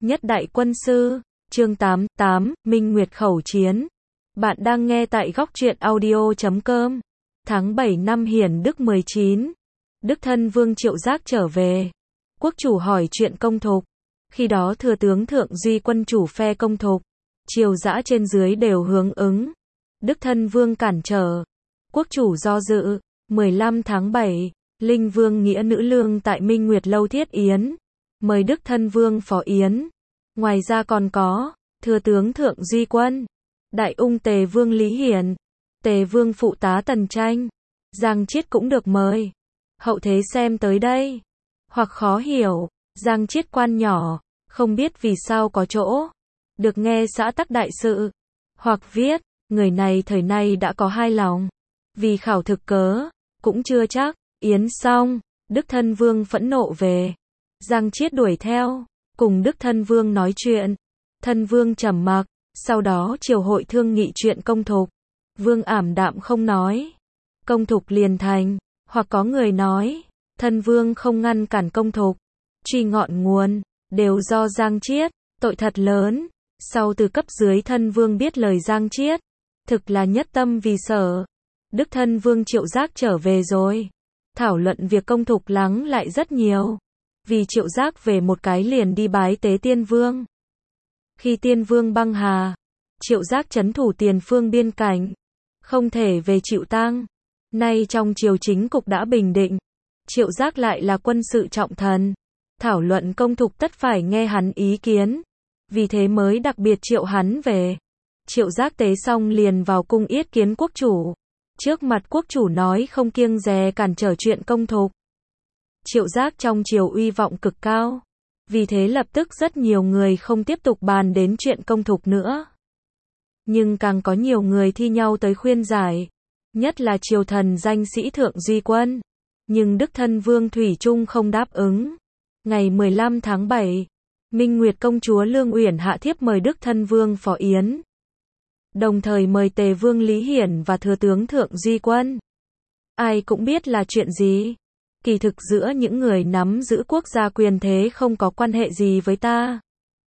Nhất đại quân sư, chương 88, Minh Nguyệt khẩu chiến. Bạn đang nghe tại góc truyện audio.com. Tháng 7 năm Hiển Đức 19. Đức thân vương Triệu Giác trở về. Quốc chủ hỏi chuyện công thục. Khi đó thừa tướng Thượng Duy quân chủ phe công thục. Triều dã trên dưới đều hướng ứng. Đức thân vương cản trở. Quốc chủ do dự. 15 tháng 7, Linh vương nghĩa nữ lương tại Minh Nguyệt lâu thiết yến. Mời Đức thân vương phó yến. Ngoài ra còn có, thừa tướng Thượng Duy quân, đại ung Tề vương Lý Hiển, Tề vương phụ tá Tần Tranh, Giang Chiết cũng được mời. Hậu thế xem tới đây, hoặc khó hiểu, Giang Chiết quan nhỏ, không biết vì sao có chỗ, được nghe xã tắc đại sự, hoặc viết, người này thời nay đã có hai lòng, vì khảo thực cớ, cũng chưa chắc, yến xong, Đức thân vương phẫn nộ về, Giang Chiết đuổi theo, cùng Đức thân vương nói chuyện, thân vương trầm mặc, sau đó triều hội thương nghị chuyện công thục, vương ảm đạm không nói, công thục liền thành, hoặc có người nói, thân vương không ngăn cản công thục, truy ngọn nguồn, đều do Giang Chiết, tội thật lớn, sau từ cấp dưới thân vương biết lời Giang Chiết, thực là nhất tâm vì sở, Đức thân vương Triệu Giác trở về rồi, thảo luận việc công thục lắng lại rất nhiều. Vì Triệu Giác về một cái liền đi bái tế tiên vương. Khi tiên vương băng hà, Triệu Giác trấn thủ tiền phương biên cảnh, không thể về chịu tang. Nay trong triều chính cục đã bình định, Triệu Giác lại là quân sự trọng thần, thảo luận công thục tất phải nghe hắn ý kiến, vì thế mới đặc biệt triệu hắn về. Triệu Giác tế xong liền vào cung yết kiến quốc chủ, trước mặt quốc chủ nói không kiêng dè cản trở chuyện công thục. Triệu Giác trong triều uy vọng cực cao, vì thế lập tức rất nhiều người không tiếp tục bàn đến chuyện công thục nữa. Nhưng càng có nhiều người thi nhau tới khuyên giải, nhất là triều thần danh sĩ Thượng Duy quân. Nhưng Đức thân vương thủy chung không đáp ứng. Ngày 15 tháng 7, Minh Nguyệt công chúa Lương Uyển hạ thiếp mời Đức thân vương phó yến. Đồng thời mời Tề vương Lý Hiển và thừa tướng Thượng Duy quân. Ai cũng biết là chuyện gì. Kỳ thực giữa những người nắm giữ quốc gia quyền thế không có quan hệ gì với ta.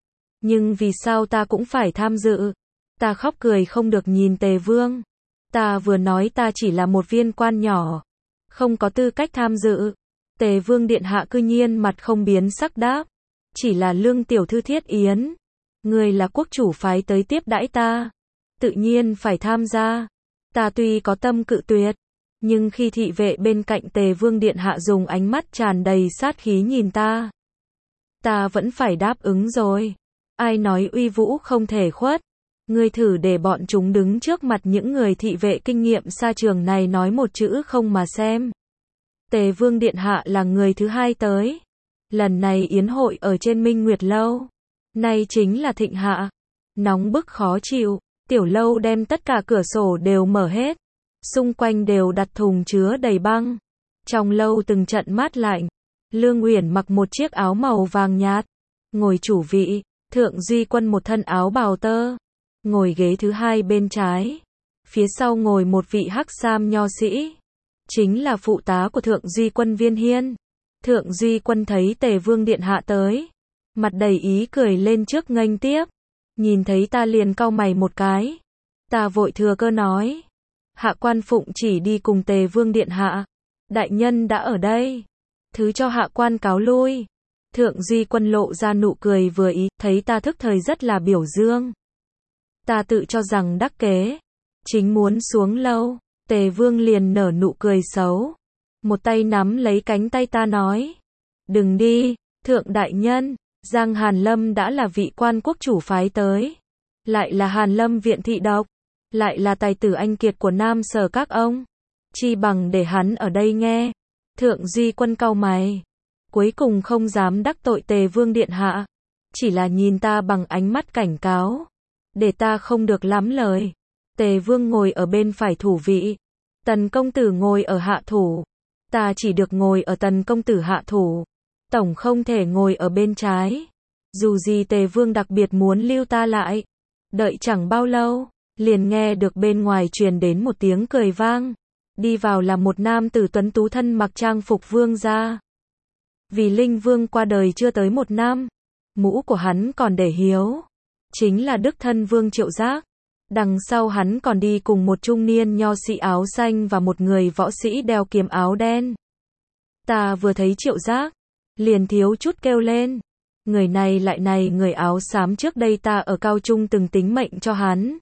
Nhưng vì sao ta cũng phải tham dự? Ta khóc cười không được nhìn Tề vương. Ta vừa nói ta chỉ là một viên quan nhỏ, không có tư cách tham dự. Tề vương điện hạ cư nhiên mặt không biến sắc đáp. Chỉ là Lương tiểu thư thiết yến. Người là quốc chủ phái tới tiếp đãi ta. Tự nhiên phải tham gia. Ta tuy có tâm cự tuyệt. Nhưng khi thị vệ bên cạnh Tề vương điện hạ dùng ánh mắt tràn đầy sát khí nhìn ta, ta vẫn phải đáp ứng rồi. Ai nói uy vũ không thể khuất? Ngươi thử để bọn chúng đứng trước mặt những người thị vệ kinh nghiệm xa trường này nói một chữ không mà xem. Tề vương điện hạ là người thứ hai tới. Lần này yến hội ở trên Minh Nguyệt lâu. Nay chính là thịnh hạ. Nóng bức khó chịu. Tiểu lâu đem tất cả cửa sổ đều mở hết. Xung quanh đều đặt thùng chứa đầy băng. Trong lâu từng trận mát lạnh. Lương Uyển mặc một chiếc áo màu vàng nhạt. Ngồi chủ vị. Thượng Duy quân một thân áo bào tơ. Ngồi ghế thứ hai bên trái. Phía sau ngồi một vị hắc sam nho sĩ. Chính là phụ tá của Thượng Duy quân Viên Hiên. Thượng Duy quân thấy Tề vương điện hạ tới. Mặt đầy ý cười lên trước nghênh tiếp. Nhìn thấy ta liền cau mày một cái. Ta vội thừa cơ nói. Hạ quan phụng chỉ đi cùng Tề vương điện hạ. Đại nhân đã ở đây. Thứ cho hạ quan cáo lui. Thượng Duy quân lộ ra nụ cười vừa ý, thấy ta thức thời rất là biểu dương. Ta tự cho rằng đắc kế. Chính muốn xuống lâu. Tề vương liền nở nụ cười xấu. Một tay nắm lấy cánh tay ta nói. Đừng đi, thượng đại nhân. Giang Hàn Lâm đã là vị quan quốc chủ phái tới. Lại là Hàn Lâm viện thị độc. Lại là tài tử anh kiệt của Nam Sở các ông. Chi bằng để hắn ở đây nghe. Thượng Duy quân cau mày. Cuối cùng không dám đắc tội Tề vương điện hạ. Chỉ là nhìn ta bằng ánh mắt cảnh cáo. Để ta không được lắm lời. Tề vương ngồi ở bên phải thủ vị. Tần công tử ngồi ở hạ thủ. Ta chỉ được ngồi ở tần công tử hạ thủ. Tổng không thể ngồi ở bên trái. Dù gì Tề vương đặc biệt muốn lưu ta lại. Đợi chẳng bao lâu. Liền nghe được bên ngoài truyền đến một tiếng cười vang. Đi vào là một nam tử tuấn tú thân mặc trang phục vương gia. Vì Linh vương qua đời chưa tới một năm, mũ của hắn còn để hiếu. Chính là Đức Thân Vương Triệu Giác. Đằng sau hắn còn đi cùng một trung niên nho sĩ áo xanh và một người võ sĩ đeo kiếm áo đen. Ta vừa thấy Triệu Giác, liền thiếu chút kêu lên. Người này người áo xám trước đây ta ở Cao Trung từng tính mệnh cho hắn.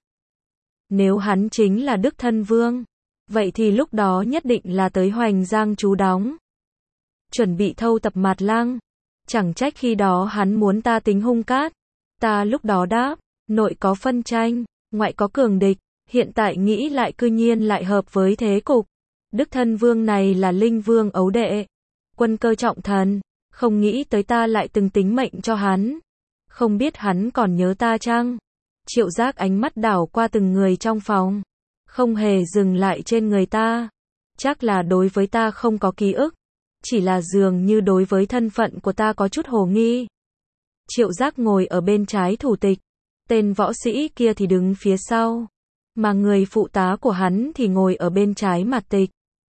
Nếu hắn chính là Đức Thân Vương, vậy thì lúc đó nhất định là tới Hoành Giang trú đóng. Chuẩn bị thâu tập Mạt Lăng. Chẳng trách khi đó hắn muốn ta tính hung cát. Ta lúc đó đáp, nội có phân tranh, ngoại có cường địch, hiện tại nghĩ lại cư nhiên lại hợp với thế cục. Đức Thân Vương này là Linh Vương ấu đệ, quân cơ trọng thần, không nghĩ tới ta lại từng tính mệnh cho hắn. Không biết hắn còn nhớ ta chăng? Triệu Giác ánh mắt đảo qua từng người trong phòng, không hề dừng lại trên người ta. Chắc là đối với ta không có ký ức, chỉ là dường như đối với thân phận của ta có chút hồ nghi. Triệu Giác ngồi ở bên trái thủ tịch, tên võ sĩ kia thì đứng phía sau, mà người phụ tá của hắn thì ngồi ở bên trái mặt tịch.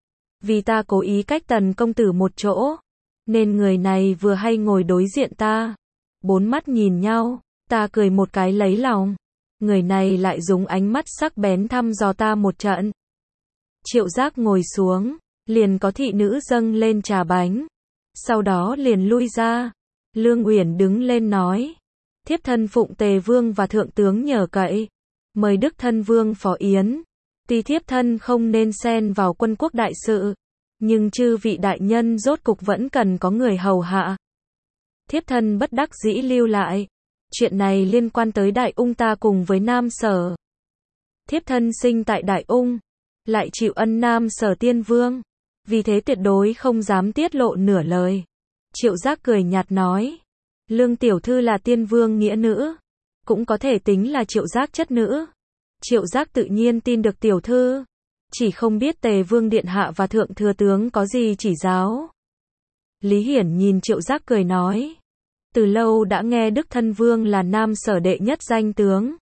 Vì ta cố ý cách Tần công tử một chỗ, nên người này vừa hay ngồi đối diện ta. Bốn mắt nhìn nhau, ta cười một cái lấy lòng. Người này lại dùng ánh mắt sắc bén thăm dò ta một trận. Triệu Giác ngồi xuống, liền có thị nữ dâng lên trà bánh. Sau đó liền lui ra. Lương Uyển đứng lên nói, thiếp thân phụng Tề Vương và Thượng tướng nhờ cậy, mời Đức Thân Vương phó yến. Tuy thiếp thân không nên xen vào quân quốc đại sự, nhưng chư vị đại nhân rốt cục vẫn cần có người hầu hạ. Thiếp thân bất đắc dĩ lưu lại. Chuyện này liên quan tới Đại Ung ta cùng với Nam Sở. Thiếp thân sinh tại Đại Ung, lại chịu ân Nam Sở Tiên Vương, vì thế tuyệt đối không dám tiết lộ nửa lời. Triệu Giác cười nhạt nói, Lương tiểu thư là Tiên Vương nghĩa nữ, cũng có thể tính là Triệu Giác chất nữ. Triệu Giác tự nhiên tin được tiểu thư, chỉ không biết Tề Vương điện hạ và Thượng thừa tướng có gì chỉ giáo. Lý Hiển nhìn Triệu Giác cười nói, từ lâu đã nghe Đức Thân Vương là Nam Sở đệ nhất danh tướng,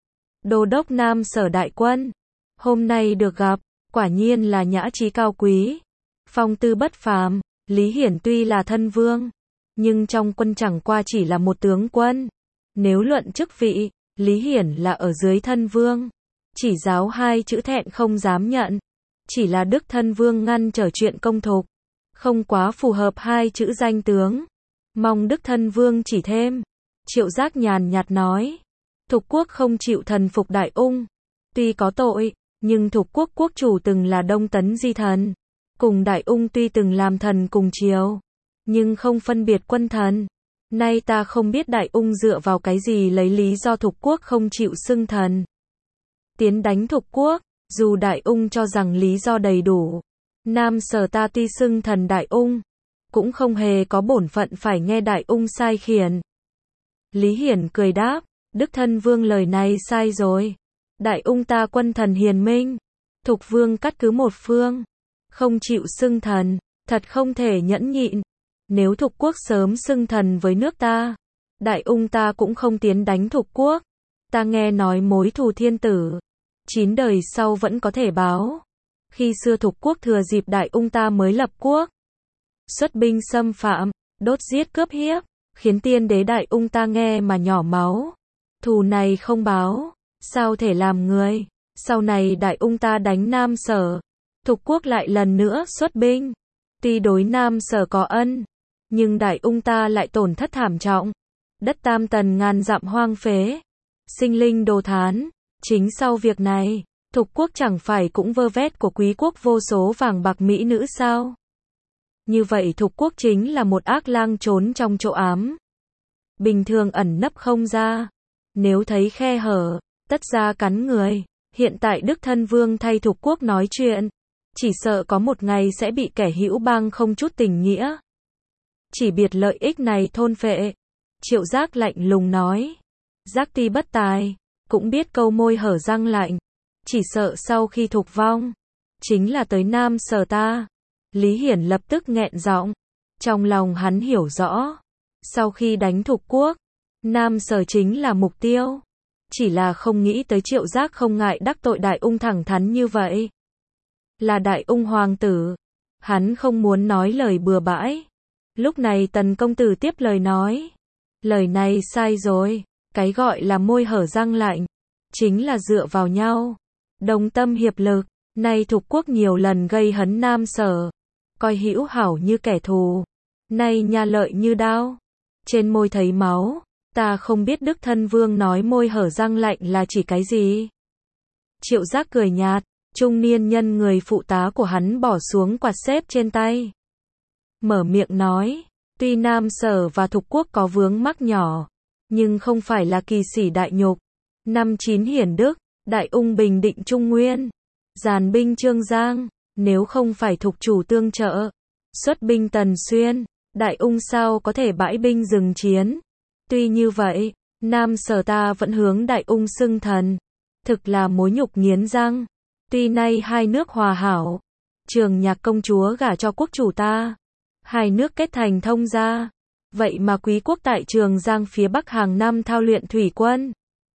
đô đốc Nam Sở đại quân, hôm nay được gặp, quả nhiên là nhã trí cao quý, phong tư bất phàm. Lý Hiển tuy là thân vương, nhưng trong quân chẳng qua chỉ là một tướng quân. Nếu luận chức vị, Lý Hiển là ở dưới thân vương. Chỉ giáo hai chữ thẹn không dám nhận. Chỉ là Đức Thân Vương ngăn trở chuyện công thục, không quá phù hợp hai chữ danh tướng. Mong Đức Thân Vương chỉ thêm. Triệu Giác nhàn nhạt nói, Thục quốc không chịu thần phục Đại Ung, tuy có tội, nhưng Thục quốc quốc chủ từng là Đông Tấn Di Thần, cùng Đại Ung tuy từng làm thần cùng triều, nhưng không phân biệt quân thần. Nay ta không biết Đại Ung dựa vào cái gì lấy lý do Thục quốc không chịu xưng thần tiến đánh Thục quốc. Dù Đại Ung cho rằng lý do đầy đủ, Nam Sở ta tuy xưng thần Đại Ung, cũng không hề có bổn phận phải nghe Đại Ung sai khiển. Lý Hiển cười đáp, Đức Thân Vương lời này sai rồi. Đại Ung ta quân thần hiền minh, Thục Vương cắt cứ một phương, không chịu xưng thần, thật không thể nhẫn nhịn. Nếu Thục quốc sớm xưng thần với nước ta, Đại Ung ta cũng không tiến đánh Thục quốc. Ta nghe nói mối thù thiên tử, 9 đời sau vẫn có thể báo. Khi xưa Thục quốc thừa dịp Đại Ung ta mới lập quốc, xuất binh xâm phạm, đốt giết cướp hiếp, khiến tiên đế Đại Ung ta nghe mà nhỏ máu. Thù này không báo, sao thể làm người. Sau này Đại Ung ta đánh Nam Sở, Thục quốc lại lần nữa xuất binh. Tuy đối Nam Sở có ân, nhưng Đại Ung ta lại tổn thất thảm trọng. Đất Tam Tần ngàn dặm hoang phế, sinh linh đồ thán. Chính sau việc này, Thục quốc chẳng phải cũng vơ vét của quý quốc vô số vàng bạc mỹ nữ sao? Như vậy Thục quốc chính là một ác lang trốn trong chỗ ám, bình thường ẩn nấp không ra. Nếu thấy khe hở, tất ra cắn người. Hiện tại Đức Thân Vương thay Thục quốc nói chuyện, chỉ sợ có một ngày sẽ bị kẻ hữu bang không chút tình nghĩa, chỉ biệt lợi ích này thôn phệ. Triệu Giác lạnh lùng nói, Giác ti bất tài, cũng biết câu môi hở răng lạnh, chỉ sợ sau khi Thục vong, chính là tới Nam Sở ta. Lý Hiển lập tức nghẹn giọng, trong lòng hắn hiểu rõ, sau khi đánh Thục quốc, Nam Sở chính là mục tiêu. Chỉ là không nghĩ tới Triệu Giác không ngại đắc tội Đại Ung thẳng thắn như vậy. Là Đại Ung hoàng tử, hắn không muốn nói lời bừa bãi. Lúc này Tần công tử tiếp lời nói, Lời này sai rồi. Cái gọi là môi hở răng lạnh, chính là dựa vào nhau, đồng tâm hiệp lực. Nay Thục Quốc nhiều lần gây hấn Nam Sở, coi Hữu Hảo như kẻ thù, nay nhà Lợi như đao. Trên môi thấy máu, ta không biết Đức Thân Vương nói môi hở răng lạnh là chỉ cái gì. Triệu Giác cười nhạt, trung niên nhân người phụ tá của hắn bỏ xuống quạt xếp trên tay. Mở miệng nói, tuy Nam Sở và Thục Quốc có vướng mắc nhỏ, nhưng không phải là kỳ sỉ đại nhục. Năm 9 hiển đức, Đại Ung bình định Trung Nguyên, dàn binh Trương Giang, nếu không phải Thục chủ tương trợ, xuất binh Tần Xuyên, Đại Ung sao có thể bãi binh dừng chiến. Tuy như vậy, Nam Sở ta vẫn hướng Đại Ung xưng thần, thực là mối nhục nghiến răng. Tuy nay hai nước hòa hảo, Trường Nhạc công chúa gả cho quốc chủ ta, hai nước kết thành thông gia, vậy mà quý quốc tại Trường Giang phía Bắc hàng năm thao luyện thủy quân.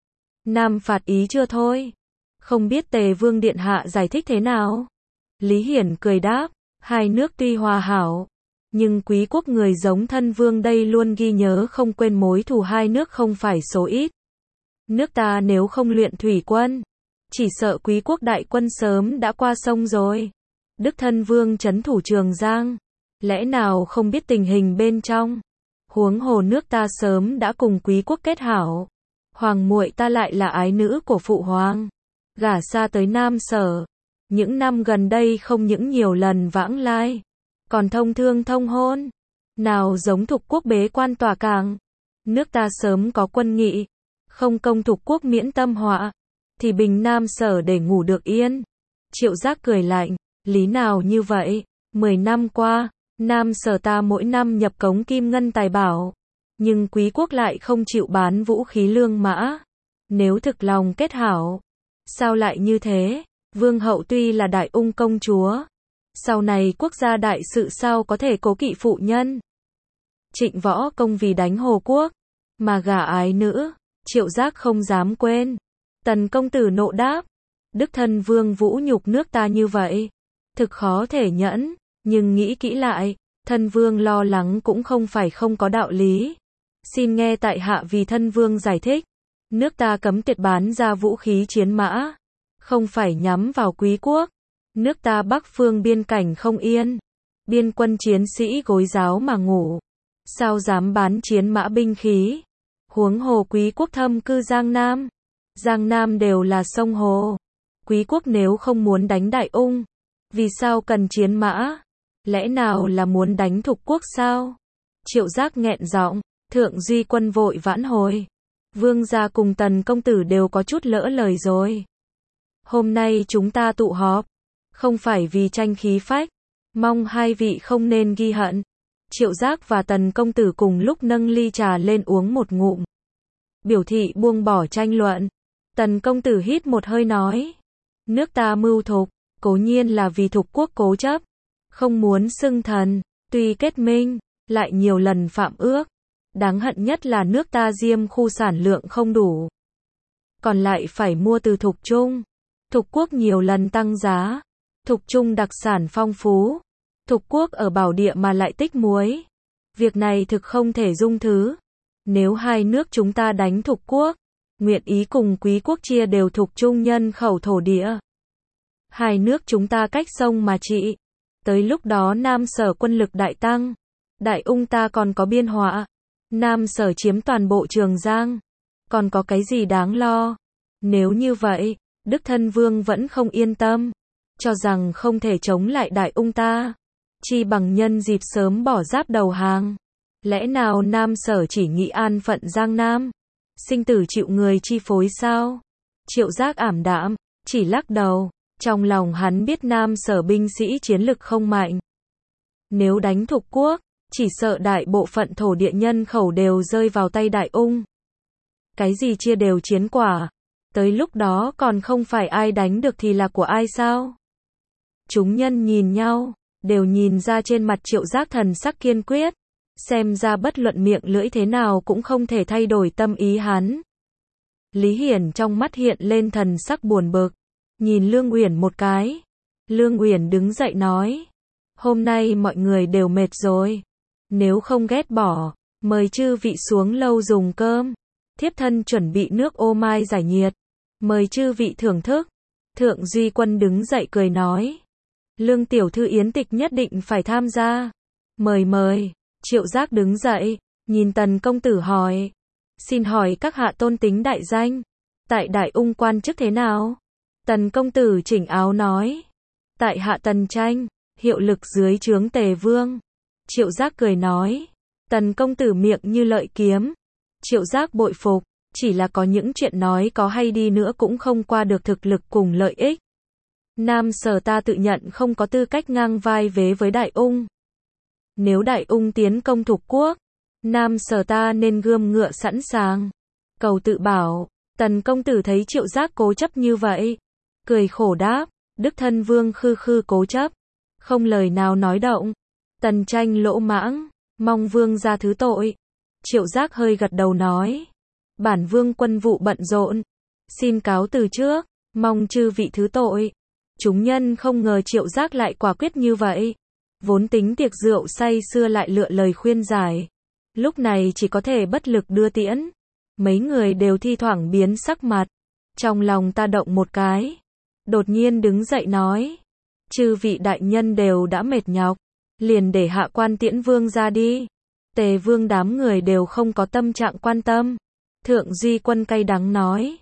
Nam phạt ý chưa thôi, không biết Tề Vương Điện Hạ giải thích thế nào? Lý Hiển cười đáp, hai nước tuy hòa hảo, nhưng quý quốc người giống Thân Vương đây luôn ghi nhớ không quên mối thù hai nước không phải số ít. Nước ta nếu không luyện thủy quân, chỉ sợ quý quốc đại quân sớm đã qua sông rồi. Đức Thân Vương trấn thủ Trường Giang, lẽ nào không biết tình hình bên trong? Huống hồ nước ta sớm đã cùng quý quốc kết hảo. Hoàng muội ta lại là ái nữ của phụ hoàng, gả xa tới Nam Sở. Những năm gần đây không những nhiều lần vãng lai, còn thông thương thông hôn. Nào giống Thục Quốc bế quan tỏa cảng. Nước ta sớm có quân nghị, không công Thục Quốc miễn tâm họa, thì bình Nam Sở để ngủ được yên. Triệu Giác cười lạnh, lý nào như vậy? 10 năm qua, Nam Sở ta mỗi năm nhập cống kim ngân tài bảo, nhưng quý quốc lại không chịu bán vũ khí lương mã. Nếu thực lòng kết hảo, sao lại như thế? Vương hậu tuy là Đại Ung công chúa, sau này quốc gia đại sự sao có thể cố kỵ phụ nhân? Trịnh Võ công vì đánh Hồ Quốc mà gả ái nữ, Triệu Giác không dám quên. Tần công tử nộ đáp, Đức Thân Vương vũ nhục nước ta như vậy, thực khó thể nhẫn, nhưng nghĩ kỹ lại, Thân Vương lo lắng cũng không phải không có đạo lý. Xin nghe tại hạ vì Thân Vương giải thích. Nước ta cấm tuyệt bán ra vũ khí chiến mã, không phải nhắm vào quý quốc. Nước ta Bắc phương biên cảnh không yên, biên quân chiến sĩ gối giáo mà ngủ, sao dám bán chiến mã binh khí? Huống hồ quý quốc thâm cư Giang Nam, Giang Nam đều là sông hồ. Quý quốc nếu không muốn đánh Đại Ung, vì sao cần chiến mã? Lẽ nào là muốn đánh Thục Quốc sao? Triệu Giác nghẹn giọng, Thượng Duy Quân vội vãn hồi. Vương gia cùng Tần công tử đều có chút lỡ lời rồi. Hôm nay chúng ta tụ họp, không phải vì tranh khí phách, mong hai vị không nên ghi hận. Triệu Giác và Tần công tử cùng lúc nâng ly trà lên uống một ngụm, biểu thị buông bỏ tranh luận. Tần công tử hít một hơi nói, nước ta mưu thục, cố nhiên là vì Thục Quốc cố chấp, không muốn xưng thần, tuy kết minh, lại nhiều lần phạm ước. Đáng hận nhất là nước ta diêm khu sản lượng không đủ, còn lại phải mua từ Thục Trung. Thục Quốc nhiều lần tăng giá, Thục Trung đặc sản phong phú, Thục Quốc ở bảo địa mà lại tích muối. Việc này thực không thể dung thứ. Nếu hai nước chúng ta đánh Thục Quốc, nguyện ý cùng quý quốc chia đều Thục Trung nhân khẩu thổ địa. Hai nước chúng ta cách sông mà trị. Tới lúc đó Nam Sở quân lực đại tăng, Đại Ung ta còn có biên họa. Nam Sở chiếm toàn bộ Trường Giang, còn có cái gì đáng lo? Nếu như vậy, Đức Thân Vương vẫn không yên tâm, cho rằng không thể chống lại Đại Ung ta, chi bằng nhân dịp sớm bỏ giáp đầu hàng. Lẽ nào Nam Sở chỉ nghĩ an phận Giang Nam, sinh tử chịu người chi phối sao? Triệu Giác ảm đạm, chỉ lắc đầu, trong lòng hắn biết Nam Sở binh sĩ chiến lực không mạnh. Nếu đánh Thục Quốc, chỉ sợ đại bộ phận thổ địa nhân khẩu đều rơi vào tay Đại Ung. Cái gì chia đều chiến quả, tới lúc đó còn không phải ai đánh được thì là của ai sao? Chúng nhân nhìn nhau, đều nhìn ra trên mặt Triệu Giác thần sắc kiên quyết, xem ra bất luận miệng lưỡi thế nào cũng không thể thay đổi tâm ý hắn. Lý Hiển trong mắt hiện lên thần sắc buồn bực, nhìn Lương Uyển một cái. Lương Uyển đứng dậy nói, hôm nay mọi người đều mệt rồi, nếu không ghét bỏ, Mời chư vị xuống lâu dùng cơm. Thiếp thân chuẩn bị nước ô mai giải nhiệt. Mời chư vị thưởng thức. Thượng Duy Quân đứng dậy cười nói. Lương tiểu thư yến tịch nhất định phải tham gia. Mời mời. Triệu Giác đứng dậy, nhìn Tần công tử hỏi. Xin hỏi các hạ tôn tính đại danh. Tại Đại Ung quan chức thế nào? Tần công tử chỉnh áo nói. Tại hạ Tần Tranh, hiệu lực dưới trướng Tề Vương. Triệu Giác cười nói. Tần công tử miệng như lợi kiếm. Triệu Giác bội phục, chỉ là có những chuyện nói có hay đi nữa cũng không qua được thực lực cùng lợi ích. Nam Sở ta tự nhận không có tư cách ngang vai vế với Đại Ung. Nếu Đại Ung tiến công Thục Quốc, Nam Sở ta nên gươm ngựa sẵn sàng. Cầu tự bảo. Tần công tử thấy Triệu Giác cố chấp như vậy, cười khổ đáp, Đức thân vương khư khư cố chấp, không lời nào nói động. Tần Tranh lỗ mãng, mong vương ra thứ tội. Triệu Giác hơi gật đầu nói, bản vương quân vụ bận rộn, xin cáo từ trước, mong chư vị thứ tội. Chúng nhân không ngờ Triệu Giác lại quả quyết như vậy, vốn tính tiệc rượu say sưa lại lựa lời khuyên giải, lúc này chỉ có thể bất lực đưa tiễn. Mấy người đều thi thoảng biến sắc mặt, trong lòng ta động một cái, đột nhiên đứng dậy nói, chư vị đại nhân đều đã mệt nhọc, liền để hạ quan tiễn vương ra đi. Tề Vương đám người đều không có tâm trạng quan tâm. Thượng Duy Quân cay đắng nói,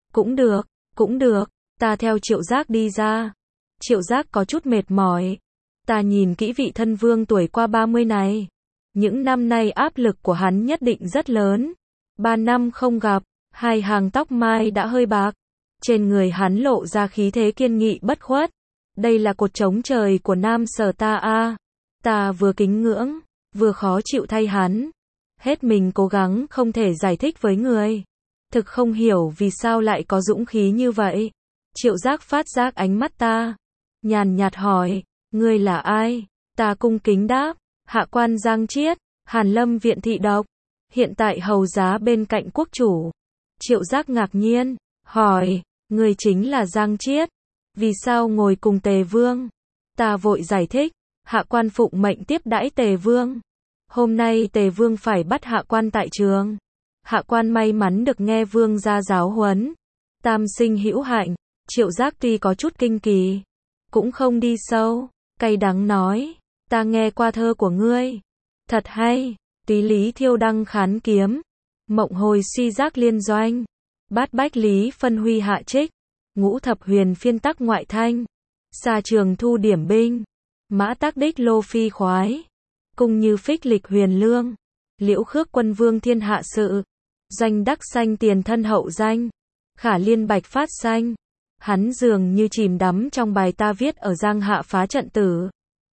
cũng được, ta theo Triệu Giác đi ra. Triệu Giác có chút mệt mỏi, ta nhìn kỹ vị thân vương tuổi qua 30 này, những năm nay áp lực của hắn nhất định rất lớn. 3 năm không gặp, hai hàng tóc mai đã hơi bạc, trên người hắn lộ ra khí thế kiên nghị bất khuất. Đây là cột trống trời của Nam Sở ta a. Ta vừa kính ngưỡng, vừa khó chịu thay hắn. Hết mình cố gắng không thể giải thích với người. Thực không hiểu vì sao lại có dũng khí như vậy. Triệu Giác phát giác ánh mắt ta, nhàn nhạt hỏi, ngươi là ai? Ta cung kính đáp, hạ quan Giang Chiết, Hàn Lâm viện thị độc, hiện tại hầu giá bên cạnh quốc chủ. Triệu Giác ngạc nhiên, hỏi, ngươi chính là Giang Chiết, vì sao ngồi cùng Tề Vương? Ta vội giải thích, hạ quan phụng mệnh tiếp đãi Tề Vương. Hôm nay Tề Vương phải bắt hạ quan tại trường. Hạ quan may mắn được nghe Vương gia giáo huấn. Tam sinh hữu hạnh. Triệu Giác tuy có chút kinh kỳ, cũng không đi sâu, cay đắng nói, ta nghe qua thơ của ngươi, thật hay. Túy lý thiêu đăng khán kiếm, mộng hồi suy giác liên doanh, bát bách lý phân huy hạ trích, ngũ thập huyền phiên tắc ngoại thanh, xa trường thu điểm binh, mã tác đích lô phi khoái, cung như phích lịch huyền lương, liễu khước quân vương thiên hạ sự, doanh đắc sanh tiền thân hậu danh, khả liên bạch phát sanh. Hắn dường như chìm đắm trong bài ta viết ở Giang Hạ phá trận tử.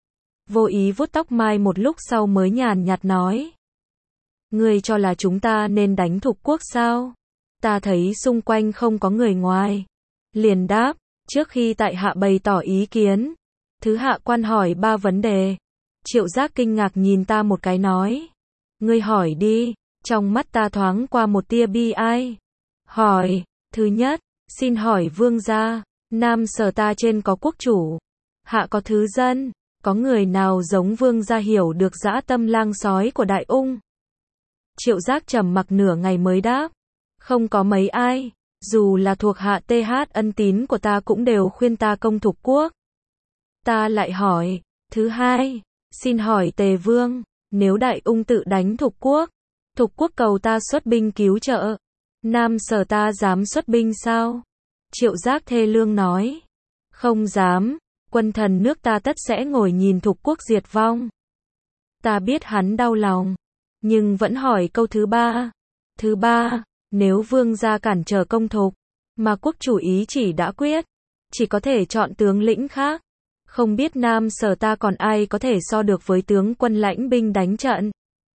Vô ý vuốt tóc mai một lúc sau mới nhàn nhạt nói, ngươi cho là chúng ta nên đánh Thục Quốc sao? Ta thấy xung quanh không có người ngoài. Liền đáp, trước khi tại hạ bày tỏ ý kiến, thứ hạ quan hỏi 3 vấn đề. Triệu Giác kinh ngạc nhìn ta một cái nói, ngươi hỏi đi. Trong mắt ta thoáng qua một tia bi ai. Hỏi, thứ nhất, xin hỏi vương gia, Nam Sở ta trên có quốc chủ, hạ có thứ dân, có người nào giống vương gia hiểu được dã tâm lang sói của Đại Ung? Triệu Giác trầm mặc nửa ngày mới đáp, không có mấy ai, dù là thuộc hạ TH ân tín của ta cũng đều khuyên ta công Thục Quốc. Ta lại hỏi, thứ hai, xin hỏi Tề Vương, nếu Đại Ung tự đánh Thục Quốc cầu ta xuất binh cứu trợ, Nam Sở ta dám xuất binh sao? Triệu Giác thê lương nói, không dám, quân thần nước ta tất sẽ ngồi nhìn Thục Quốc diệt vong. Ta biết hắn đau lòng, nhưng vẫn hỏi câu thứ ba. Thứ ba, nếu vương gia cản trở công Thục, mà quốc chủ ý chỉ đã quyết, chỉ có thể chọn tướng lĩnh khác. Không biết Nam Sở ta còn ai có thể so được với tướng quân lãnh binh đánh trận.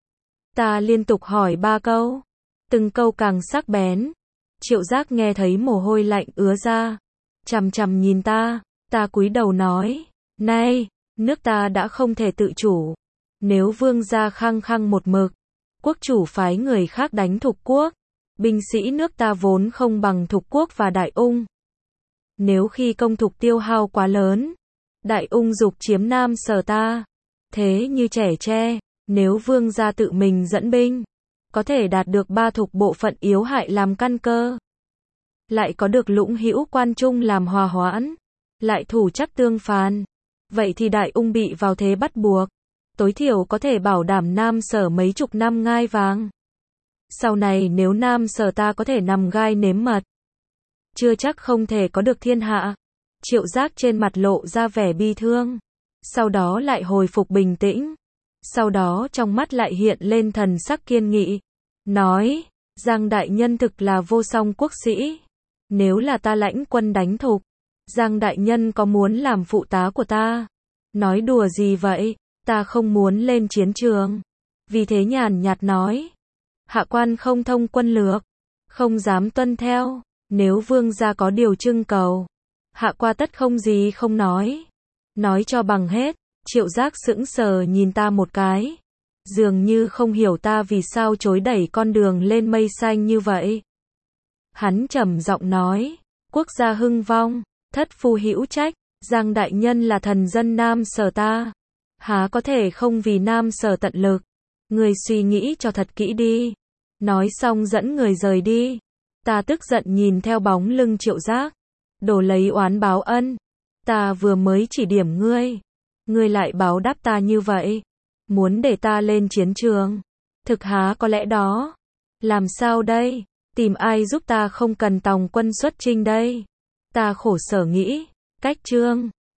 Ta liên tục hỏi 3 câu, từng câu càng sắc bén. Triệu Giác nghe thấy mồ hôi lạnh ứa ra, chằm chằm nhìn ta. Ta cúi đầu nói, này, nước ta đã không thể tự chủ. Nếu vương gia khăng khăng một mực, quốc chủ phái người khác đánh Thục Quốc, binh sĩ nước ta vốn không bằng Thục Quốc và Đại Ung. Nếu khi công Thục tiêu hao quá lớn, Đại Ung dục chiếm Nam Sở ta, thế như trẻ tre, nếu vương gia tự mình dẫn binh, có thể đạt được 3 thục bộ phận yếu hại làm căn cơ, lại có được Lũng Hữu Quan Trung làm hòa hoãn, lại thủ chắc tương phàn. Vậy thì Đại Ung bị vào thế bắt buộc, tối thiểu có thể bảo đảm Nam Sở mấy chục năm ngai vàng. Sau này nếu Nam Sở ta có thể nằm gai nếm mật, chưa chắc không thể có được thiên hạ. Triệu Giác trên mặt lộ ra vẻ bi thương, sau đó lại hồi phục bình tĩnh, sau đó trong mắt lại hiện lên thần sắc kiên nghị, nói, Giang đại nhân thực là vô song quốc sĩ, nếu là ta lãnh quân đánh thục, Giang đại nhân có muốn làm phụ tá của ta? Nói đùa gì vậy, ta không muốn lên chiến trường. Vì thế nhàn nhạt nói, hạ quan không thông quân lược, không dám tuân theo, nếu vương gia có điều trưng cầu, hạ qua tất không gì không nói. Nói cho bằng hết. Triệu Giác sững sờ nhìn ta một cái, dường như không hiểu ta vì sao chối đẩy con đường lên mây xanh như vậy. Hắn trầm giọng nói, quốc gia hưng vong, thất phu hữu trách, Giang đại nhân là thần dân Nam Sở ta, há có thể không vì Nam Sở tận lực. Người suy nghĩ cho thật kỹ đi. Nói xong dẫn người rời đi. Ta tức giận nhìn theo bóng lưng Triệu Giác, đổ lấy oán báo ân. Ta vừa mới chỉ điểm ngươi lại báo đáp ta như vậy, muốn để ta lên chiến trường, thực há có lẽ đó. Làm sao đây, tìm ai giúp ta không cần tòng quân xuất chinh đây? Ta khổ sở nghĩ, cách trương